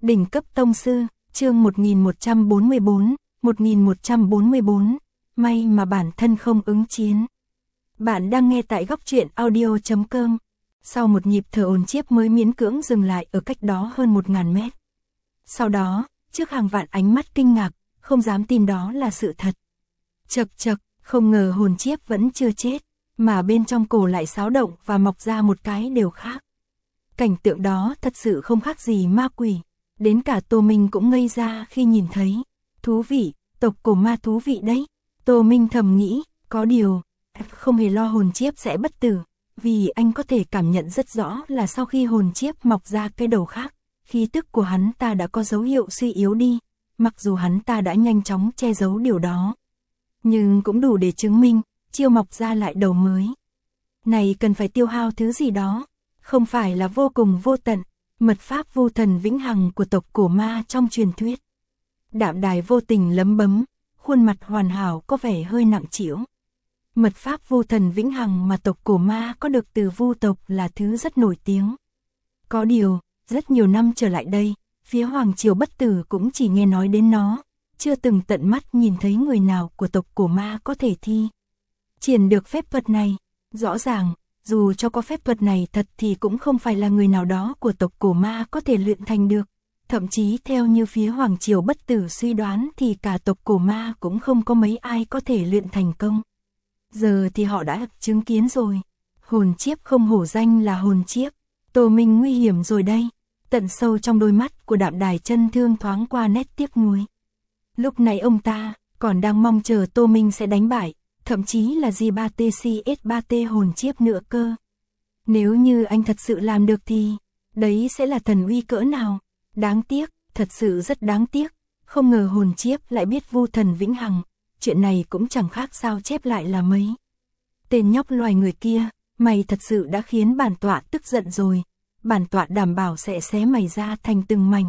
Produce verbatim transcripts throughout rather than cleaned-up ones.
Đỉnh cấp tông sư, chương một nghìn một trăm bốn mươi bốn, một nghìn một trăm bốn mươi bốn, may mà bản thân không ứng chiến. Bạn đang nghe tại góc truyện audio chấm com. Sau một nhịp thở ồn chiếp mới miễn cưỡng dừng lại ở cách đó hơn một ngàn mét. Sau đó, trước hàng vạn ánh mắt kinh ngạc, không dám tin đó là sự thật. Chậc chậc, không ngờ hồn chiếp vẫn chưa chết, mà bên trong cổ lại xáo động và mọc ra một cái đều khác. Cảnh tượng đó thật sự không khác gì ma quỷ, đến cả Tô Minh cũng ngây ra khi nhìn thấy. Thú vị, tộc cổ ma thú vị đấy. Tô Minh thầm nghĩ, có điều, không hề lo hồn chiếp sẽ bất tử, vì anh có thể cảm nhận rất rõ là sau khi hồn chiếp mọc ra cái đầu khác, khí tức của hắn ta đã có dấu hiệu suy yếu đi, mặc dù hắn ta đã nhanh chóng che giấu điều đó. Nhưng cũng đủ để chứng minh, chiêu mọc ra lại đầu mới. Này cần phải tiêu hao thứ gì đó, không phải là vô cùng vô tận, mật pháp vô thần vĩnh hằng của tộc cổ ma trong truyền thuyết. Đạm Đài vô tình lấm bấm, khuôn mặt hoàn hảo có vẻ hơi nặng trĩu. Mật pháp vô thần vĩnh hằng mà tộc cổ ma có được từ vu tộc là thứ rất nổi tiếng. Có điều, rất nhiều năm trở lại đây, phía Hoàng Triều Bất Tử cũng chỉ nghe nói đến nó, chưa từng tận mắt nhìn thấy người nào của tộc cổ ma có thể thi triển được phép thuật này. Rõ ràng, dù cho có phép thuật này thật thì cũng không phải là người nào đó của tộc cổ ma có thể luyện thành được. Thậm chí theo như phía Hoàng Triều Bất Tử suy đoán thì cả tộc cổ ma cũng không có mấy ai có thể luyện thành công. Giờ thì họ đã chứng kiến rồi. Hồn chiếp không hổ danh là hồn chiếp. Tô Minh nguy hiểm rồi đây. Tận sâu trong đôi mắt của Đạm Đài chân thương thoáng qua nét tiếc nuối. Lúc này ông ta còn đang mong chờ Tô Minh sẽ đánh bại, thậm chí là G ba T C S ba T hồn chiếp nữa cơ. Nếu như anh thật sự làm được thì, đấy sẽ là thần uy cỡ nào. Đáng tiếc, thật sự rất đáng tiếc, không ngờ hồn chiếp lại biết vu thần vĩnh hằng, chuyện này cũng chẳng khác sao chép lại là mấy. Tên nhóc loài người kia, mày thật sự đã khiến bản tọa tức giận rồi, bản tọa đảm bảo sẽ xé mày ra thành từng mảnh.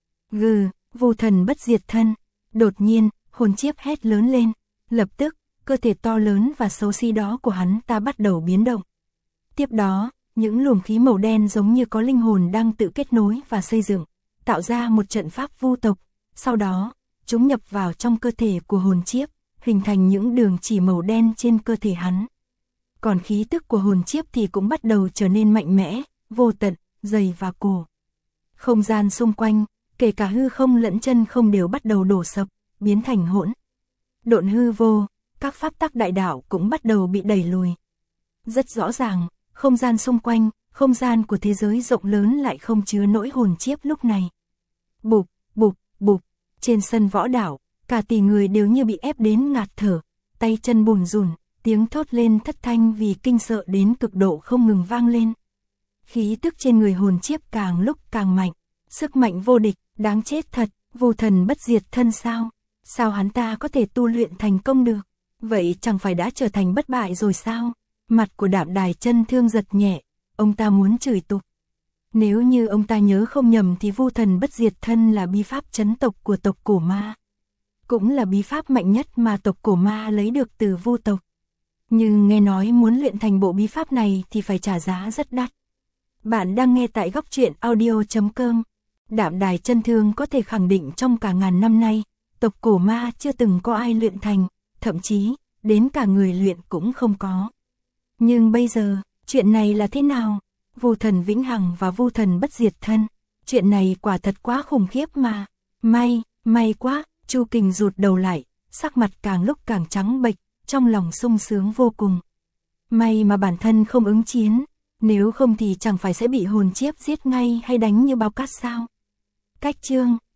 Gừ, vu thần bất diệt thân. Đột nhiên, hồn chiếp hét lớn lên, lập tức, cơ thể to lớn và xấu xí đó của hắn ta bắt đầu biến động. Tiếp đó, những luồng khí màu đen giống như có linh hồn đang tự kết nối và xây dựng, tạo ra một trận pháp vu tộc, sau đó, chúng nhập vào trong cơ thể của hồn chiếp, hình thành những đường chỉ màu đen trên cơ thể hắn. Còn khí tức của hồn chiếp thì cũng bắt đầu trở nên mạnh mẽ, vô tận, dày và cổ. Không gian xung quanh, kể cả hư không lẫn chân không đều bắt đầu đổ sập, biến thành hỗn độn hư vô, các pháp tắc đại đạo cũng bắt đầu bị đẩy lùi. Rất rõ ràng, không gian xung quanh, không gian của thế giới rộng lớn lại không chứa nỗi hồn chiếp lúc này. Bụp, bụp, bụp, trên sân võ đảo, cả tỷ người đều như bị ép đến ngạt thở, tay chân bùn rùn, tiếng thốt lên thất thanh vì kinh sợ đến cực độ không ngừng vang lên. Khí tức trên người hồn chiếp càng lúc càng mạnh, sức mạnh vô địch, đáng chết thật, vô thần bất diệt thân sao? Sao hắn ta có thể tu luyện thành công được? Vậy chẳng phải đã trở thành bất bại rồi sao? Mặt của Đạm Đài chân thương giật nhẹ, ông ta muốn chửi tục. Nếu như ông ta nhớ không nhầm thì vô thần bất diệt thân là bí pháp trấn tộc của tộc cổ ma. Cũng là bí pháp mạnh nhất mà tộc cổ ma lấy được từ vu tộc. Nhưng nghe nói muốn luyện thành bộ bí pháp này thì phải trả giá rất đắt. Bạn đang nghe tại góc truyện audio chấm com. Đạm Đài chân thương có thể khẳng định trong cả ngàn năm nay, tộc cổ ma chưa từng có ai luyện thành, thậm chí, đến cả người luyện cũng không có. Nhưng bây giờ, chuyện này là thế nào? Vu thần vĩnh hằng và vu thần bất diệt thân, chuyện này quả thật quá khủng khiếp mà. May, may quá, Chu Kình rụt đầu lại, sắc mặt càng lúc càng trắng bệch, trong lòng sung sướng vô cùng. May mà bản thân không ứng chiến, nếu không thì chẳng phải sẽ bị hồn chiếp giết ngay hay đánh như bao cát sao. Cách chương